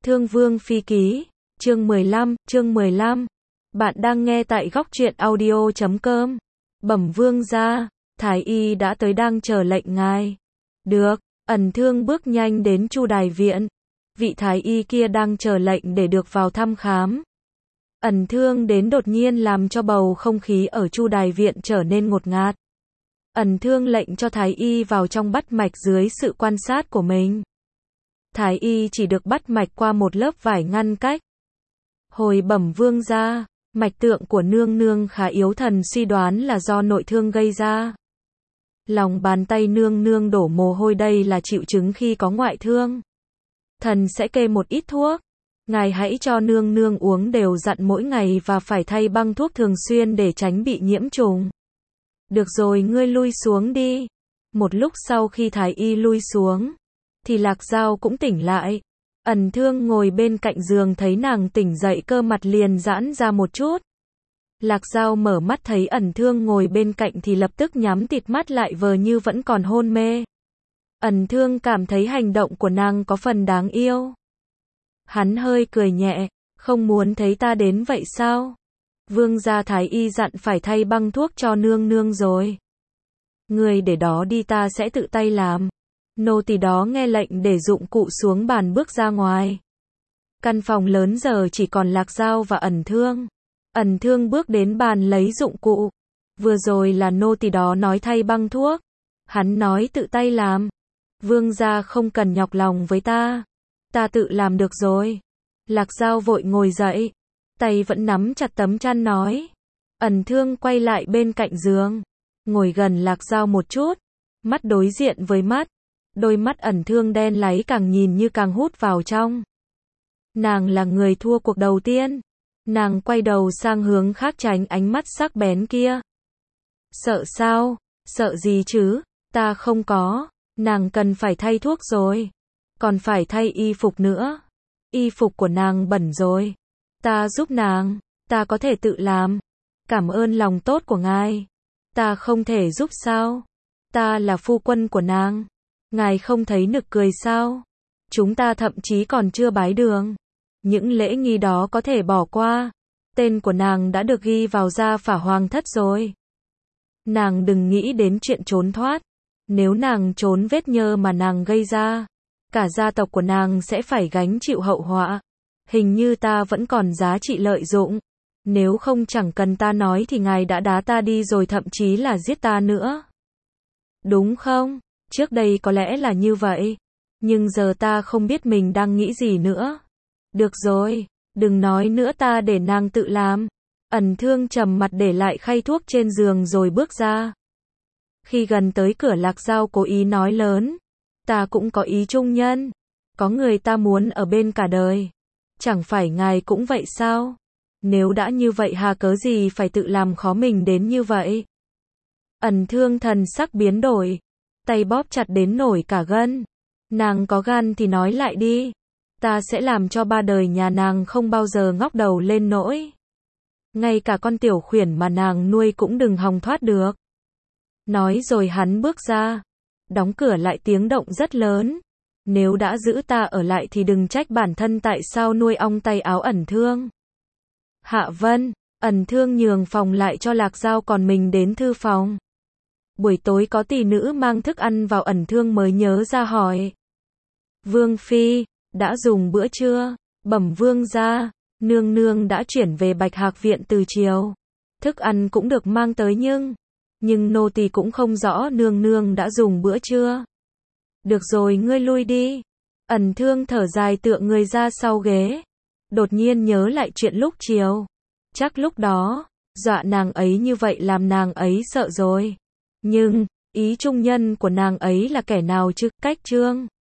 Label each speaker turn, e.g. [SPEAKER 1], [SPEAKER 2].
[SPEAKER 1] Thương Vương Phi Ký, chương 15. Bạn đang nghe tại góc truyện audio.com. Bẩm vương gia, Thái y đã tới đang chờ lệnh ngài. Được, Ẩn Thương bước nhanh đến Chu Đài viện. Vị Thái y kia đang chờ lệnh để được vào thăm khám. Ẩn Thương đến đột nhiên làm cho bầu không khí ở Chu Đài viện trở nên ngột ngạt. Ẩn Thương lệnh cho Thái y vào trong bắt mạch dưới sự quan sát của mình. Thái y chỉ được bắt mạch qua một lớp vải ngăn cách. Hồi bẩm vương gia, mạch tượng của nương nương khá yếu, thần suy đoán là do nội thương gây ra. Lòng bàn tay nương nương đổ mồ hôi, đây là triệu chứng khi có ngoại thương. Thần sẽ kê một ít thuốc. Ngài hãy cho nương nương uống đều dặn mỗi ngày và phải thay băng thuốc thường xuyên để tránh bị nhiễm trùng. Được rồi, ngươi lui xuống đi. Một lúc sau khi Thái y lui xuống, thì Lạc Dao cũng tỉnh lại. Ẩn Thương ngồi bên cạnh giường thấy nàng tỉnh dậy, cơ mặt liền giãn ra một chút. Lạc Dao mở mắt thấy Ẩn Thương ngồi bên cạnh thì lập tức nhắm tịt mắt lại, vờ như vẫn còn hôn mê. Ẩn Thương cảm thấy hành động của nàng có phần đáng yêu. Hắn hơi cười nhẹ, không muốn thấy ta đến vậy sao? Vương gia Thái y dặn phải thay băng thuốc cho nương nương rồi. Người để đó đi, ta sẽ tự tay làm. Nô tỳ đó nghe lệnh để dụng cụ xuống bàn bước ra ngoài. Căn phòng lớn giờ chỉ còn Lạc Dao và Ẩn Thương. Ẩn Thương bước đến bàn lấy dụng cụ. Vừa rồi là nô tỳ đó nói thay băng thuốc. Hắn nói tự tay làm. Vương gia không cần nhọc lòng với ta. Ta tự làm được rồi. Lạc Dao vội ngồi dậy. Tay vẫn nắm chặt tấm chăn nói. Ẩn Thương quay lại bên cạnh giường. Ngồi gần Lạc Dao một chút. Mắt đối diện với mắt. Đôi mắt Ẩn Thương đen láy, càng nhìn như càng hút vào trong. Nàng là người thua cuộc đầu tiên. Nàng quay đầu sang hướng khác tránh ánh mắt sắc bén kia. Sợ sao? Sợ gì chứ? Ta không có. Nàng cần phải thay thuốc rồi. Còn phải thay y phục nữa. Y phục của nàng bẩn rồi. Ta giúp nàng. Ta có thể tự làm. Cảm ơn lòng tốt của ngài. Ta không thể giúp sao? Ta là phu quân của nàng. Ngài không thấy nực cười sao? Chúng ta thậm chí còn chưa bái đường. Những lễ nghi đó có thể bỏ qua. Tên của nàng đã được ghi vào gia phả hoàng thất rồi. Nàng đừng nghĩ đến chuyện trốn thoát. Nếu nàng trốn, vết nhơ mà nàng gây ra, cả gia tộc của nàng sẽ phải gánh chịu hậu họa. Hình như ta vẫn còn giá trị lợi dụng. Nếu không, chẳng cần ta nói thì ngài đã đá ta đi rồi, thậm chí là giết ta nữa. Đúng không? Trước đây có lẽ là như vậy. Nhưng giờ ta không biết mình đang nghĩ gì nữa. Được rồi, đừng nói nữa, ta để nàng tự làm. Ẩn Thương trầm mặt để lại khay thuốc trên giường rồi bước ra. Khi gần tới cửa, Lạc Dao cố ý nói lớn. Ta cũng có ý trung nhân. Có người ta muốn ở bên cả đời. Chẳng phải ngài cũng vậy sao? Nếu đã như vậy, hà cớ gì phải tự làm khó mình đến như vậy? Ẩn Thương thần sắc biến đổi. Tay bóp chặt đến nổi cả gân. Nàng có gan thì nói lại đi. Ta sẽ làm cho ba đời nhà nàng không bao giờ ngóc đầu lên nổi. Ngay cả con tiểu khuyển mà nàng nuôi cũng đừng hòng thoát được. Nói rồi hắn bước ra. Đóng cửa lại, tiếng động rất lớn. Nếu đã giữ ta ở lại thì đừng trách bản thân tại sao nuôi ong tay áo. Ẩn Thương. Hạ Vân. Ẩn Thương nhường phòng lại cho Lạc Dao, còn mình đến thư phòng. Buổi tối có tỷ nữ mang thức ăn vào. Ẩn Thương mới nhớ ra hỏi. Vương Phi, đã dùng bữa chưa? Bẩm vương gia, nương nương đã chuyển về Bạch Hạc viện từ chiều. Thức ăn cũng được mang tới, nhưng nô tỳ cũng không rõ nương nương đã dùng bữa chưa. Được rồi, ngươi lui đi. Ẩn Thương thở dài tựa người ra sau ghế. Đột nhiên nhớ lại chuyện lúc chiều. Chắc lúc đó, dọa nàng ấy như vậy làm nàng ấy sợ rồi. Nhưng, ý trung nhân của nàng ấy là kẻ nào chứ? Cách Trương.